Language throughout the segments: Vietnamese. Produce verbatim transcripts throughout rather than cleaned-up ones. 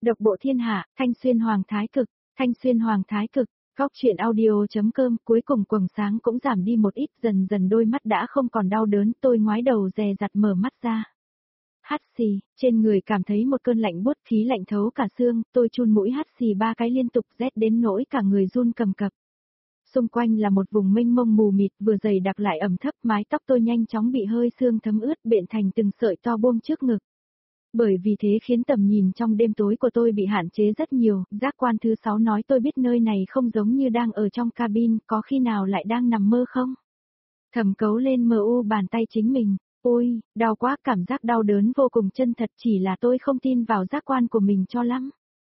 Độc bộ thiên hạ, Thanh Xuyên Hoàng Thái Cực, Thanh Xuyên Hoàng Thái Cực, Góc truyện audio.com. Cuối cùng quầng sáng cũng giảm đi một ít, dần dần đôi mắt đã không còn đau đớn, tôi ngoái đầu dè dặt mở mắt ra. Hắt xì, trên người cảm thấy một cơn lạnh buốt, khí lạnh thấu cả xương, tôi chun mũi hắt xì ba cái liên tục, rét đến nỗi cả người run cầm cập. Xung quanh là một vùng mênh mông mù mịt, vừa dày đặc lại ẩm thấp, mái tóc tôi nhanh chóng bị hơi sương thấm ướt, bện thành từng sợi to buông trước ngực. Bởi vì thế khiến tầm nhìn trong đêm tối của tôi bị hạn chế rất nhiều, giác quan thứ sáu nói tôi biết nơi này không giống như đang ở trong cabin, có khi nào lại đang nằm mơ không? Thầm cấu lên mờ u bàn tay chính mình, ôi, đau quá, cảm giác đau đớn vô cùng chân thật, chỉ là tôi không tin vào giác quan của mình cho lắm.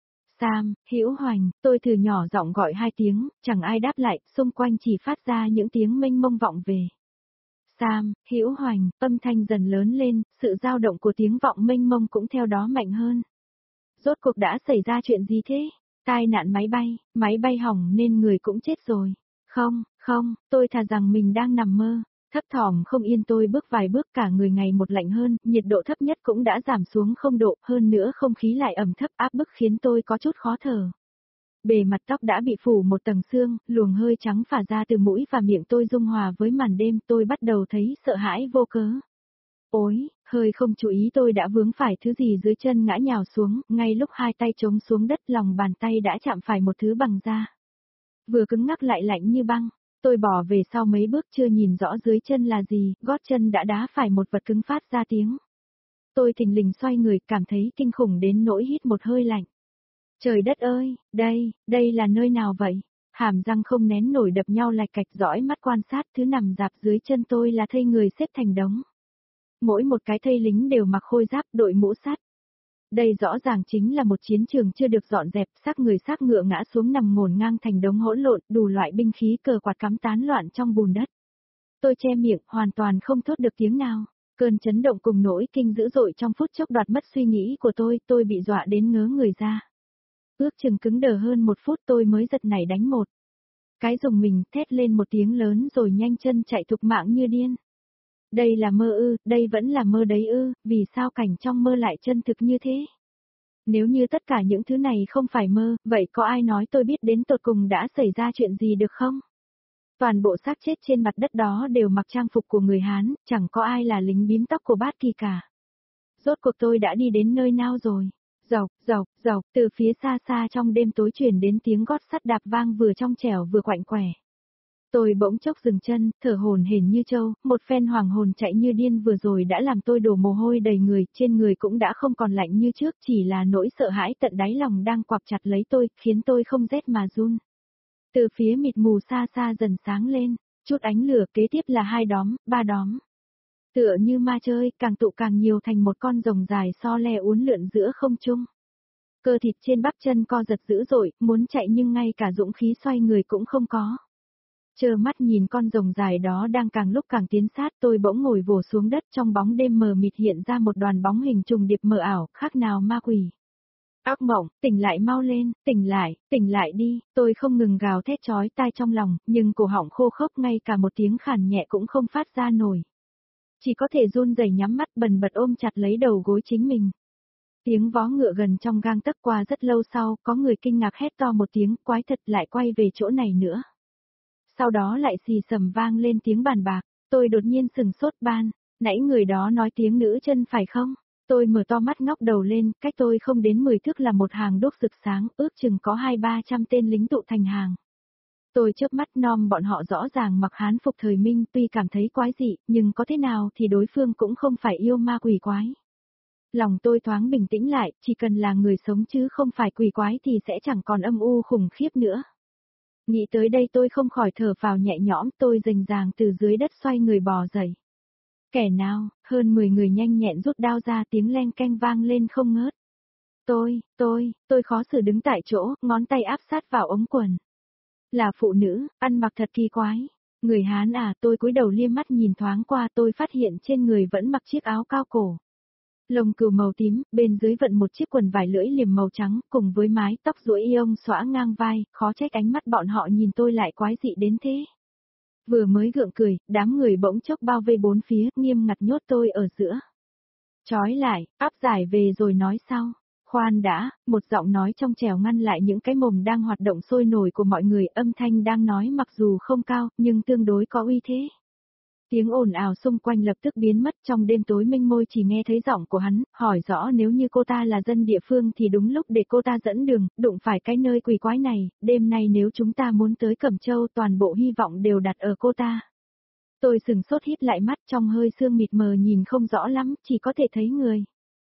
Sam, Hữu Hoành, tôi thử nhỏ giọng gọi hai tiếng, chẳng ai đáp lại, xung quanh chỉ phát ra những tiếng mênh mông vọng về. Sam, Hữu Hoành, âm thanh dần lớn lên, sự dao động của tiếng vọng mênh mông cũng theo đó mạnh hơn. Rốt cuộc đã xảy ra chuyện gì thế? Tai nạn máy bay, máy bay hỏng nên người cũng chết rồi. Không, không, tôi thà rằng mình đang nằm mơ. Thấp thỏm không yên tôi bước vài bước, cả người ngày một lạnh hơn, nhiệt độ thấp nhất cũng đã giảm xuống không độ, hơn nữa không khí lại ẩm thấp áp bức khiến tôi có chút khó thở. Bề mặt tóc đã bị phủ một tầng sương, luồng hơi trắng phả ra từ mũi và miệng tôi dung hòa với màn đêm, tôi bắt đầu thấy sợ hãi vô cớ. Ôi, hơi không chú ý tôi đã vướng phải thứ gì dưới chân ngã nhào xuống, ngay lúc hai tay chống xuống đất lòng bàn tay đã chạm phải một thứ bằng da. Vừa cứng ngắc lại lạnh như băng, tôi bỏ về sau mấy bước chưa nhìn rõ dưới chân là gì, gót chân đã đá phải một vật cứng phát ra tiếng. Tôi thình lình xoay người, cảm thấy kinh khủng đến nỗi hít một hơi lạnh. Trời đất ơi, đây, đây là nơi nào vậy? Hàm răng không nén nổi đập nhau lạch cạch, dõi mắt quan sát, thứ nằm rạp dưới chân tôi là thây người xếp thành đống. Mỗi một cái thây lính đều mặc khôi giáp, đội mũ sắt. Đây rõ ràng chính là một chiến trường chưa được dọn dẹp, xác người xác ngựa ngã xuống nằm ngổn ngang thành đống hỗn lộn, đủ loại binh khí cờ quạt cắm tán loạn trong bùn đất. Tôi che miệng, hoàn toàn không thốt được tiếng nào. Cơn chấn động cùng nỗi kinh dữ dội trong phút chốc đoạt mất suy nghĩ của tôi, tôi bị dọa đến ngớ người ra. Ước chừng cứng đờ hơn một phút tôi mới giật nảy đánh một cái dùng mình, thét lên một tiếng lớn rồi nhanh chân chạy thục mạng như điên. Đây là mơ ư, đây vẫn là mơ đấy ư, vì sao cảnh trong mơ lại chân thực như thế? Nếu như tất cả những thứ này không phải mơ, vậy có ai nói tôi biết đến tột cùng đã xảy ra chuyện gì được không? Toàn bộ xác chết trên mặt đất đó đều mặc trang phục của người Hán, chẳng có ai là lính bím tóc của Bát Kỳ cả. Rốt cuộc tôi đã đi đến nơi nào rồi? Dọc, dọc, dọc, từ phía xa xa trong đêm tối truyền đến tiếng gót sắt đạp vang vừa trong trẻo vừa quạnh quẻ. Tôi bỗng chốc dừng chân, thở hổn hển như trâu, một phen hoàng hồn chạy như điên vừa rồi đã làm tôi đổ mồ hôi đầy người, trên người cũng đã không còn lạnh như trước, chỉ là nỗi sợ hãi tận đáy lòng đang quặp chặt lấy tôi, khiến tôi không rét mà run. Từ phía mịt mù xa xa dần sáng lên, chút ánh lửa, kế tiếp là hai đóm, ba đóm. Tựa như ma chơi, càng tụ càng nhiều thành một con rồng dài so le uốn lượn giữa không trung. Cơ thịt trên bắp chân co giật dữ dội, muốn chạy nhưng ngay cả dũng khí xoay người cũng không có. Trơ mắt nhìn con rồng dài đó đang càng lúc càng tiến sát, tôi bỗng ngồi vồ xuống đất, trong bóng đêm mờ mịt hiện ra một đoàn bóng hình trùng điệp mờ ảo, khác nào ma quỷ. Ác mộng, tỉnh lại mau lên, tỉnh lại, tỉnh lại đi, tôi không ngừng gào thét chói tai trong lòng, nhưng cổ họng khô khốc ngay cả một tiếng khàn nhẹ cũng không phát ra nổi. Chỉ có thể run rẩy nhắm mắt bần bật ôm chặt lấy đầu gối chính mình. Tiếng vó ngựa gần trong gang tấc, qua rất lâu sau, có người kinh ngạc hét to một tiếng, quái thật, lại quay về chỗ này nữa. Sau đó lại xì sầm vang lên tiếng bàn bạc, tôi đột nhiên sừng sốt, ban, nãy người đó nói tiếng nữ chân phải không? Tôi mở to mắt ngóc đầu lên, cách tôi không đến mười thước là một hàng đuốc rực sáng, ước chừng có hai ba trăm tên lính tụ thành hàng. Tôi chớp mắt nom bọn họ rõ ràng mặc hán phục thời Minh, tuy cảm thấy quái dị, nhưng có thế nào thì đối phương cũng không phải yêu ma quỷ quái. Lòng tôi thoáng bình tĩnh lại, chỉ cần là người sống chứ không phải quỷ quái thì sẽ chẳng còn âm u khủng khiếp nữa. Nghĩ tới đây tôi không khỏi thở phào nhẹ nhõm, tôi rành ràng từ dưới đất xoay người bò dậy. Kẻ nào, hơn mười người nhanh nhẹn rút đao ra, tiếng leng keng vang lên không ngớt. Tôi, tôi, tôi khó xử đứng tại chỗ, ngón tay áp sát vào ống quần. Là phụ nữ, ăn mặc thật kỳ quái. Người Hán à, tôi cúi đầu liếc mắt nhìn thoáng qua, tôi phát hiện trên người vẫn mặc chiếc áo cao cổ. Lông cừu màu tím, bên dưới vận một chiếc quần vải lưỡi liềm màu trắng, cùng với mái tóc duỗi iông xõa ngang vai, khó trách ánh mắt bọn họ nhìn tôi lại quái dị đến thế. Vừa mới gượng cười, đám người bỗng chốc bao vây bốn phía, nghiêm ngặt nhốt tôi ở giữa. Trói lại, áp giải về rồi nói sau. Khoan đã, một giọng nói trong trẻo ngăn lại những cái mồm đang hoạt động sôi nổi của mọi người, âm thanh đang nói mặc dù không cao, nhưng tương đối có uy thế. Tiếng ồn ào xung quanh lập tức biến mất, trong đêm tối mênh môi chỉ nghe thấy giọng của hắn, hỏi rõ nếu như cô ta là dân địa phương thì đúng lúc để cô ta dẫn đường, đụng phải cái nơi quỷ quái này, đêm nay nếu chúng ta muốn tới Cẩm Châu toàn bộ hy vọng đều đặt ở cô ta. Tôi sừng sốt hít lại mắt, trong hơi sương mịt mờ nhìn không rõ lắm, chỉ có thể thấy người.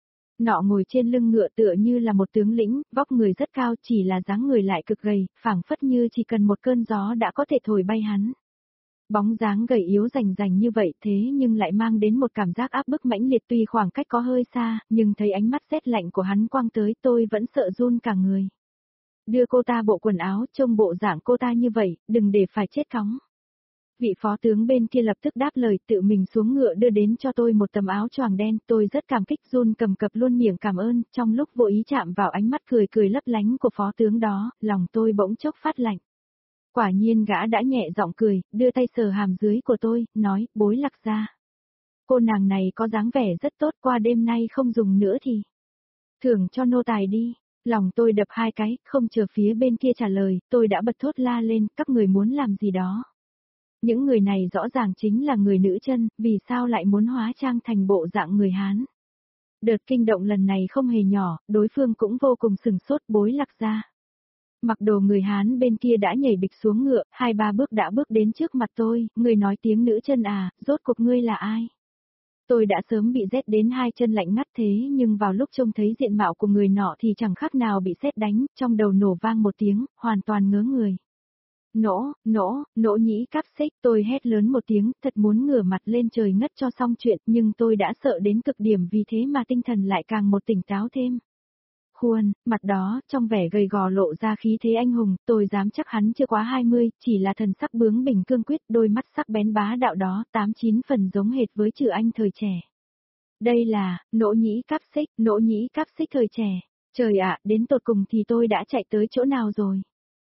Nọ ngồi trên lưng ngựa tựa như là một tướng lĩnh, vóc người rất cao, chỉ là dáng người lại cực gầy, phảng phất như chỉ cần một cơn gió đã có thể thổi bay hắn. Bóng dáng gầy yếu rành rành như vậy thế nhưng lại mang đến một cảm giác áp bức mãnh liệt, tuy khoảng cách có hơi xa, nhưng thấy ánh mắt rét lạnh của hắn quang tới tôi vẫn sợ run cả người. Đưa cô ta bộ quần áo, trông bộ dạng cô ta như vậy, đừng để phải chết cóng. Vị phó tướng bên kia lập tức đáp lời, tự mình xuống ngựa đưa đến cho tôi một tấm áo choàng đen, tôi rất cảm kích run cầm cập luôn miệng cảm ơn, trong lúc vô ý chạm vào ánh mắt cười cười lấp lánh của phó tướng đó, lòng tôi bỗng chốc phát lạnh. Quả nhiên gã đã nhẹ giọng cười, đưa tay sờ hàm dưới của tôi, nói, Bối Lạc Gia. Cô nàng này có dáng vẻ rất tốt, qua đêm nay không dùng nữa thì thưởng cho nô tài đi. Lòng tôi đập hai cái, không chờ phía bên kia trả lời, tôi đã bật thốt la lên, các người muốn làm gì đó. Những người này rõ ràng chính là người nữ chân, vì sao lại muốn hóa trang thành bộ dạng người Hán. Đợt kinh động lần này không hề nhỏ, đối phương cũng vô cùng sừng sốt. Bối Lạc Gia. Mặc đồ người Hán bên kia đã nhảy bịch xuống ngựa, hai ba bước đã bước đến trước mặt tôi, người nói tiếng nữ chân à, rốt cuộc ngươi là ai? Tôi đã sớm bị rét đến hai chân lạnh ngắt thế nhưng vào lúc trông thấy diện mạo của người nọ thì chẳng khác nào bị sét đánh, trong đầu nổ vang một tiếng, hoàn toàn ngớ người. Nỗ, nỗ, nỗ nhĩ cáp xích, tôi hét lớn một tiếng, thật muốn ngửa mặt lên trời ngất cho xong chuyện, nhưng tôi đã sợ đến cực điểm vì thế mà tinh thần lại càng một tỉnh táo thêm. Khuôn, mặt đó, trong vẻ gầy gò lộ ra khí thế anh hùng, tôi dám chắc hắn chưa quá hai mươi, chỉ là thần sắc bướng bỉnh cương quyết, đôi mắt sắc bén bá đạo đó, tám chín phần giống hệt với Trừ Anh thời trẻ. Đây là, nỗ nhĩ cáp xích, nỗ nhĩ cáp xích thời trẻ. Trời ạ, đến tột cùng thì tôi đã chạy tới chỗ nào rồi?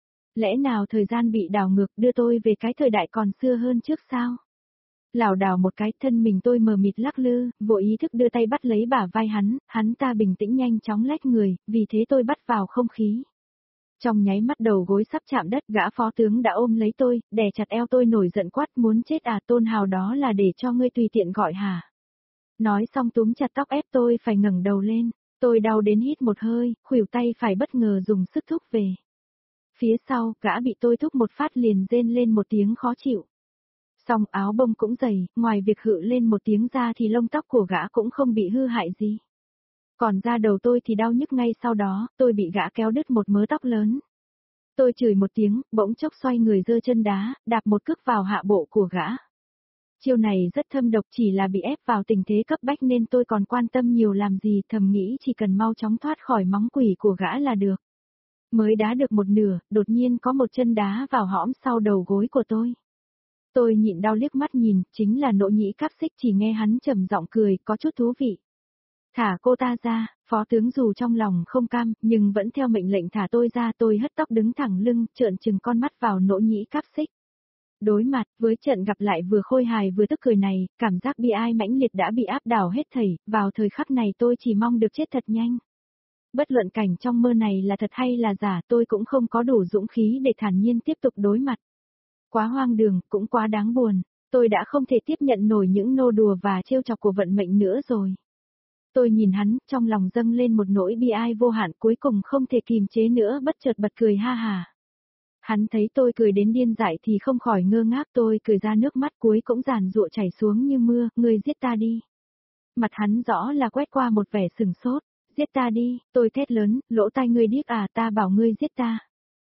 Lẽ nào thời gian bị đảo ngược đưa tôi về cái thời đại còn xưa hơn trước sao? Lảo đảo một cái, thân mình tôi mờ mịt lắc lư, vô ý thức đưa tay bắt lấy bả vai hắn, hắn ta bình tĩnh nhanh chóng lách người, vì thế tôi bắt vào không khí. Trong nháy mắt đầu gối sắp chạm đất, gã phó tướng đã ôm lấy tôi, đè chặt eo tôi nổi giận quát, muốn chết à, Tôn Hào đó là để cho ngươi tùy tiện gọi hả? Nói xong túm chặt tóc ép tôi phải ngẩng đầu lên, tôi đau đến hít một hơi, khuỷu tay phải bất ngờ dùng sức thúc về. Phía sau, gã bị tôi thúc một phát liền rên lên một tiếng khó chịu. Xong áo bông cũng dày, ngoài việc hự lên một tiếng ra thì lông tóc của gã cũng không bị hư hại gì. Còn da đầu tôi thì đau nhức ngay sau đó, tôi bị gã kéo đứt một mớ tóc lớn. Tôi chửi một tiếng, bỗng chốc xoay người giơ chân đá, đạp một cước vào hạ bộ của gã. Chiêu này rất thâm độc, chỉ là bị ép vào tình thế cấp bách nên tôi còn quan tâm nhiều làm gì, thầm nghĩ chỉ cần mau chóng thoát khỏi móng quỷ của gã là được. Mới đá được một nửa, đột nhiên có một chân đá vào hõm sau đầu gối của tôi. Tôi nhịn đau liếc mắt nhìn, chính là nỗ nhĩ cáp xích, chỉ nghe hắn trầm giọng cười, có chút thú vị. Thả cô ta ra, phó tướng dù trong lòng không cam, nhưng vẫn theo mệnh lệnh thả tôi ra, tôi hất tóc đứng thẳng lưng, trợn trừng con mắt vào nỗ nhĩ cáp xích. Đối mặt với trận gặp lại vừa khôi hài vừa tức cười này, cảm giác bi ai mãnh liệt đã bị áp đảo hết thảy, vào thời khắc này tôi chỉ mong được chết thật nhanh. Bất luận cảnh trong mơ này là thật hay là giả, tôi cũng không có đủ dũng khí để thản nhiên tiếp tục đối mặt. Quá hoang đường, cũng quá đáng buồn, tôi đã không thể tiếp nhận nổi những nô đùa và trêu chọc của vận mệnh nữa rồi. Tôi nhìn hắn, trong lòng dâng lên một nỗi bi ai vô hạn, cuối cùng không thể kìm chế nữa, bất chợt bật cười ha hà. Hắn thấy tôi cười đến điên dại thì không khỏi ngơ ngác, tôi cười ra nước mắt cuối cũng giàn giụa chảy xuống như mưa, ngươi giết ta đi. Mặt hắn rõ là quét qua một vẻ sừng sốt, giết ta đi, tôi thét lớn, lỗ tai ngươi điếc à, ta bảo ngươi giết ta.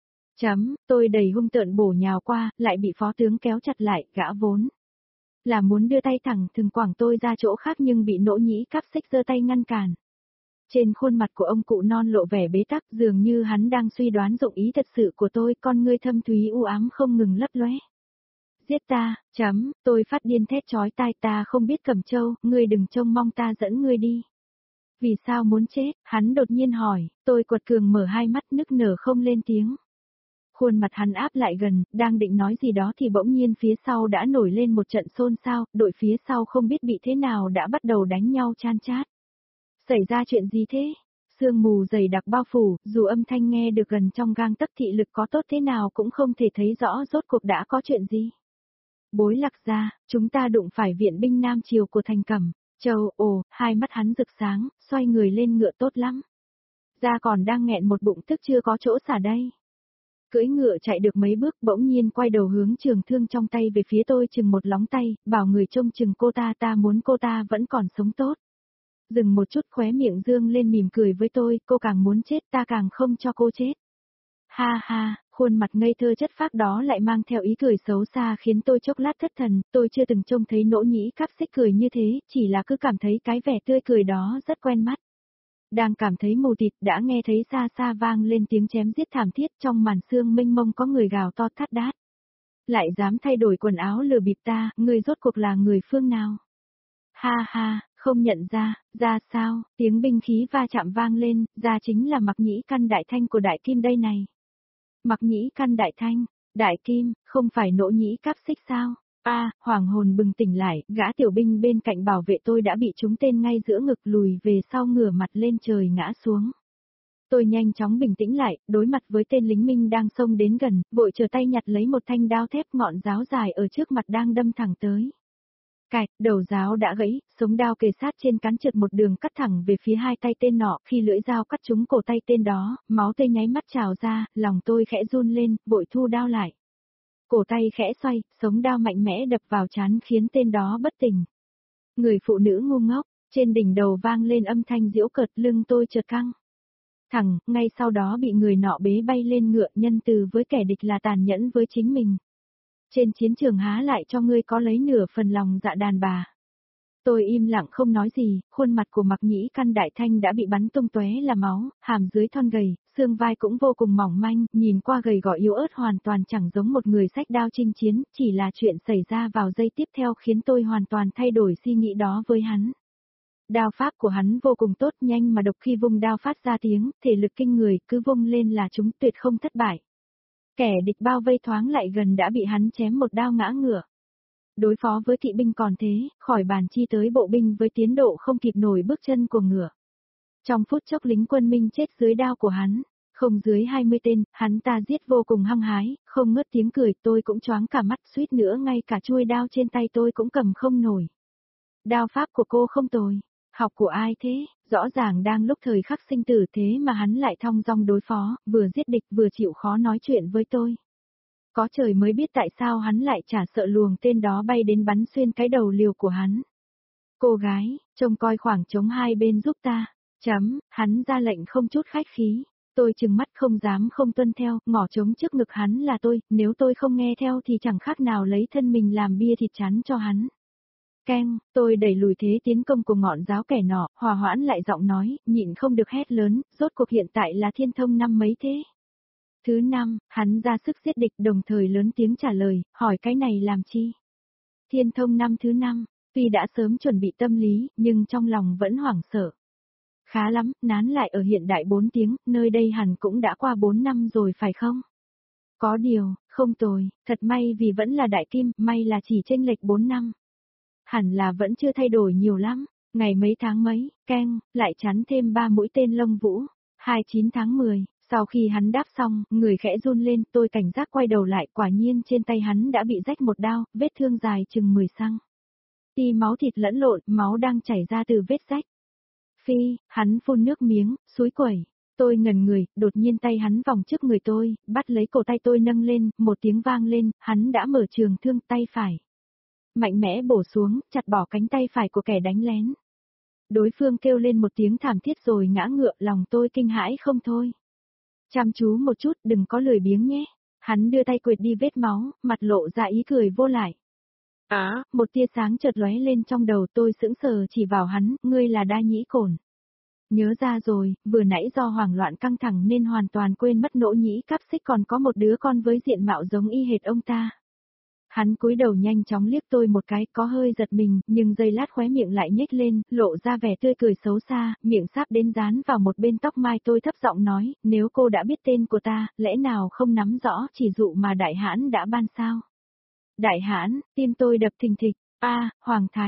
Chấm, tôi đầy hung tợn bổ nhào qua, lại bị phó tướng kéo chặt lại, gã vốn là muốn đưa tay thẳng thừng quẳng tôi ra chỗ khác nhưng bị nỗ nhĩ cáp xích giơ tay ngăn cản. Trên khuôn mặt của ông cụ non lộ vẻ bế tắc, dường như hắn đang suy đoán dụng ý thật sự của tôi, con ngươi thâm thúy u ám không ngừng lấp lóe. Giết ta, chấm, tôi phát điên thét chói tai, ta không biết Cẩm Châu, ngươi đừng trông mong ta dẫn ngươi đi. Vì sao muốn chết, hắn đột nhiên hỏi, tôi quật cường mở hai mắt nức nở không lên tiếng. Khuôn mặt hắn áp lại gần, đang định nói gì đó thì bỗng nhiên phía sau đã nổi lên một trận xôn xao, đội phía sau không biết bị thế nào đã bắt đầu đánh nhau chan chát. Xảy ra chuyện gì thế? sương mù dày đặc bao phủ, dù âm thanh nghe được gần trong gang tấc thị lực có tốt thế nào cũng không thể thấy rõ rốt cuộc đã có chuyện gì. Bối Lạc gia, chúng ta đụng phải viện binh Nam Triều của Thành Cẩm, Châu, ồ, hai mắt hắn rực sáng, xoay người lên ngựa tốt lắm. Gia còn đang nghẹn một bụng tức chưa có chỗ xả đây. Cưỡi ngựa chạy được mấy bước bỗng nhiên quay đầu hướng trường thương trong tay về phía tôi chừng một lóng tay, bảo người trông chừng cô ta ta muốn cô ta vẫn còn sống tốt. Dừng một chút khóe miệng dương lên mỉm cười với tôi, cô càng muốn chết ta càng không cho cô chết. Ha ha, khuôn mặt ngây thơ chất phác đó lại mang theo ý cười xấu xa khiến tôi chốc lát thất thần, tôi chưa từng trông thấy Nỗ Nhĩ Cáp Xích cười như thế, chỉ là cứ cảm thấy cái vẻ tươi cười đó rất quen mắt. Đang cảm thấy mù tịt đã nghe thấy xa xa vang lên tiếng chém giết thảm thiết trong màn sương mênh mông có người gào to thắt đát. Lại dám thay đổi quần áo lừa bịp ta, người rốt cuộc là người phương nào? Ha ha, không nhận ra, ra sao, tiếng binh khí va chạm vang lên, ra chính là Mặc Nhĩ Căn Đại Thanh của Đại Kim đây này. Mặc Nhĩ Căn Đại Thanh, Đại Kim, không phải Nỗ Nhĩ Cáp Xích sao? A, à, hoàng hồn bừng tỉnh lại, gã tiểu binh bên cạnh bảo vệ tôi đã bị trúng tên ngay giữa ngực lùi về sau ngửa mặt lên trời ngã xuống. Tôi nhanh chóng bình tĩnh lại, đối mặt với tên lính Minh đang xông đến gần, vội trở tay nhặt lấy một thanh đao thép ngọn giáo dài ở trước mặt đang đâm thẳng tới. Cạch, đầu giáo đã gãy, sống đao kề sát trên cán trượt một đường cắt thẳng về phía hai tay tên nọ, khi lưỡi dao cắt trúng cổ tay tên đó, máu tươi nháy mắt trào ra, lòng tôi khẽ run lên, vội thu đao lại. Cổ tay khẽ xoay, sống đao mạnh mẽ đập vào trán khiến tên đó bất tỉnh. Người phụ nữ ngu ngốc, trên đỉnh đầu vang lên âm thanh giễu cợt, lưng tôi chợt căng. Thẳng, ngay sau đó bị người nọ bế bay lên ngựa, nhân từ với kẻ địch là tàn nhẫn với chính mình. Trên chiến trường há lại cho ngươi có lấy nửa phần lòng dạ đàn bà. Tôi im lặng không nói gì, khuôn mặt của Mặc Nhĩ Căn Đại Thanh đã bị bắn tung tóe là máu, hàm dưới thon gầy, xương vai cũng vô cùng mỏng manh, nhìn qua gầy gò yếu ớt hoàn toàn chẳng giống một người xách đao chinh chiến, chỉ là chuyện xảy ra vào giây tiếp theo khiến tôi hoàn toàn thay đổi suy nghĩ đó với hắn. Đao pháp của hắn vô cùng tốt, nhanh mà độc, khi vung đao phát ra tiếng, thể lực kinh người, cứ vung lên là chúng tuyệt không thất bại. Kẻ địch bao vây thoáng lại gần đã bị hắn chém một đao ngã ngửa. Đối phó với kỵ binh còn thế, khỏi bàn chi tới bộ binh với tiến độ không kịp nổi bước chân của ngựa. Trong phút chốc lính quân Minh chết dưới đao của hắn, không dưới hai mươi tên, hắn ta giết vô cùng hăng hái, không ngớt tiếng cười, tôi cũng choáng cả mắt, suýt nữa ngay cả chuôi đao trên tay tôi cũng cầm không nổi. Đao pháp của cô không tồi, học của ai thế, rõ ràng đang lúc thời khắc sinh tử thế mà hắn lại thong dong đối phó, vừa giết địch vừa chịu khó nói chuyện với tôi. Có trời mới biết tại sao hắn lại chả sợ luồng tên đó bay đến bắn xuyên cái đầu liều của hắn. Cô gái, trông coi khoảng trống hai bên giúp ta. Chấm, hắn ra lệnh không chút khách khí. Tôi trừng mắt không dám không tuân theo, ngỏ trống trước ngực hắn là tôi, nếu tôi không nghe theo thì chẳng khác nào lấy thân mình làm bia thịt chắn cho hắn. Keng, tôi đẩy lùi thế tiến công của ngọn giáo kẻ nọ, hòa hoãn lại giọng nói, nhịn không được hét lớn, rốt cuộc hiện tại là thiên thông năm mấy thế? Thứ năm, hắn ra sức giết địch đồng thời lớn tiếng trả lời, hỏi cái này làm chi? Thiên thông năm thứ năm, tuy đã sớm chuẩn bị tâm lý, nhưng trong lòng vẫn hoảng sợ. Khá lắm, nán lại ở hiện đại bốn tiếng, nơi đây hẳn cũng đã qua bốn năm rồi phải không? Có điều, không tồi, thật may vì vẫn là đại kim, may là chỉ chênh lệch bốn năm. Hẳn là vẫn chưa thay đổi nhiều lắm, ngày mấy tháng mấy, keng, lại chắn thêm ba mũi tên lông vũ, hai mươi chín tháng mười. Sau khi hắn đáp xong, người khẽ run lên, tôi cảnh giác quay đầu lại, quả nhiên trên tay hắn đã bị rách một đao, vết thương dài chừng mười xăng. Ti máu thịt lẫn lộn, máu đang chảy ra từ vết rách. Phi, hắn phun nước miếng, suối quẩy. Tôi ngẩn người, đột nhiên tay hắn vòng trước người tôi, bắt lấy cổ tay tôi nâng lên, một tiếng vang lên, hắn đã mở trường thương tay phải. Mạnh mẽ bổ xuống, chặt bỏ cánh tay phải của kẻ đánh lén. Đối phương kêu lên một tiếng thảm thiết rồi ngã ngựa, lòng tôi kinh hãi không thôi. Chăm chú một chút, đừng có lười biếng nhé. Hắn đưa tay quệt đi vết máu, mặt lộ ra ý cười vô lại. Á, à, một tia sáng chợt lóe lên trong đầu tôi sững sờ chỉ vào hắn, ngươi là Đa Nhĩ Cổn. Nhớ ra rồi, vừa nãy do hoảng loạn căng thẳng nên hoàn toàn quên mất Nỗ Nhĩ Cáp Xích còn có một đứa con với diện mạo giống y hệt ông ta. Hắn cúi đầu nhanh chóng liếc tôi một cái, có hơi giật mình, nhưng giây lát khóe miệng lại nhếch lên, lộ ra vẻ tươi cười xấu xa, miệng sáp đến dán vào một bên tóc mai. Tôi thấp giọng nói, nếu cô đã biết tên của ta, lẽ nào không nắm rõ chỉ dụ mà đại hãn đã ban sao? Đại hãn, tim tôi đập thình thịch, a, Hoàng Thái Cực,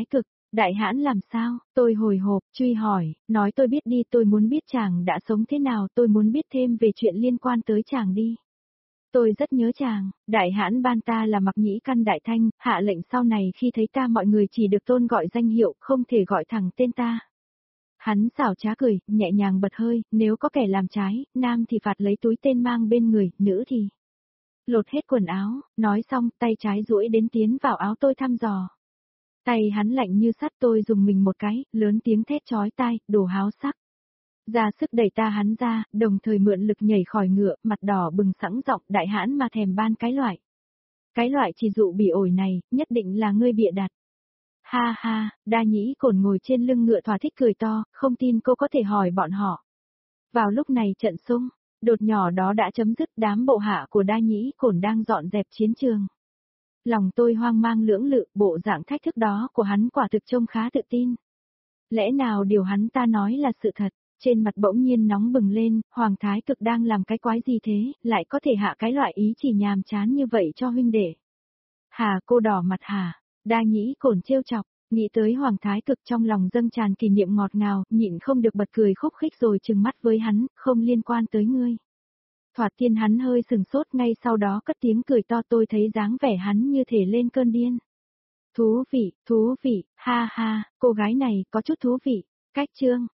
Đại hãn làm sao? Tôi hồi hộp, truy hỏi, nói tôi biết đi, tôi muốn biết chàng đã sống thế nào, tôi muốn biết thêm về chuyện liên quan tới chàng đi. Tôi rất nhớ chàng, đại hãn ban ta là Mặc Nhĩ Căn Đại Thanh, hạ lệnh sau này khi thấy ta mọi người chỉ được tôn gọi danh hiệu, không thể gọi thẳng tên ta. Hắn xảo trá cười, nhẹ nhàng bật hơi, nếu có kẻ làm trái, nam thì phạt lấy túi tên mang bên người, nữ thì lột hết quần áo, nói xong tay trái duỗi đến tiến vào áo tôi thăm dò. Tay hắn lạnh như sắt, tôi dùng mình một cái, lớn tiếng thét chói tai, đồ háo sắc. Ra sức đẩy ta hắn ra, đồng thời mượn lực nhảy khỏi ngựa, mặt đỏ bừng sẵn giọng, đại hãn mà thèm ban cái loại. Cái loại chỉ dụ bị ổi này, nhất định là ngươi bịa đặt. Ha ha, Đa Nhĩ Cổn ngồi trên lưng ngựa thỏa thích cười to, không tin cô có thể hỏi bọn họ. Vào lúc này trận xung, đột nhỏ đó đã chấm dứt, đám bộ hạ của Đa Nhĩ Cổn đang dọn dẹp chiến trường. Lòng tôi hoang mang lưỡng lự, bộ dạng thách thức đó của hắn quả thực trông khá tự tin. Lẽ nào điều hắn ta nói là sự thật? Trên mặt bỗng nhiên nóng bừng lên, Hoàng Thái Cực đang làm cái quái gì thế, lại có thể hạ cái loại ý chỉ nhàm chán như vậy cho huynh đệ. Hà, cô đỏ mặt hả? Đa Nhĩ Cổn trêu chọc, nghĩ tới Hoàng Thái Cực trong lòng dâng tràn kỷ niệm ngọt ngào, nhịn không được bật cười khúc khích rồi trừng mắt với hắn, không liên quan tới ngươi. Thoạt tiên hắn hơi sừng sốt, ngay sau đó cất tiếng cười to, tôi thấy dáng vẻ hắn như thể lên cơn điên. Thú vị, thú vị, ha ha, cô gái này có chút thú vị. Cách chương